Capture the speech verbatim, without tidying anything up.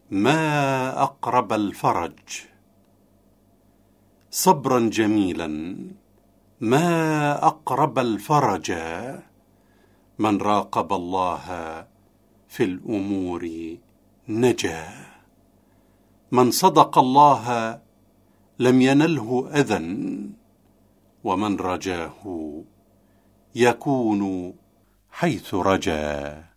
ما أقرب الفرج. صبرا جميلا ما أقرب الفرج. من راقب الله في الأمور نجا. من صدق الله لم ينله أذى، ومن رجاه يكون حيث رجا.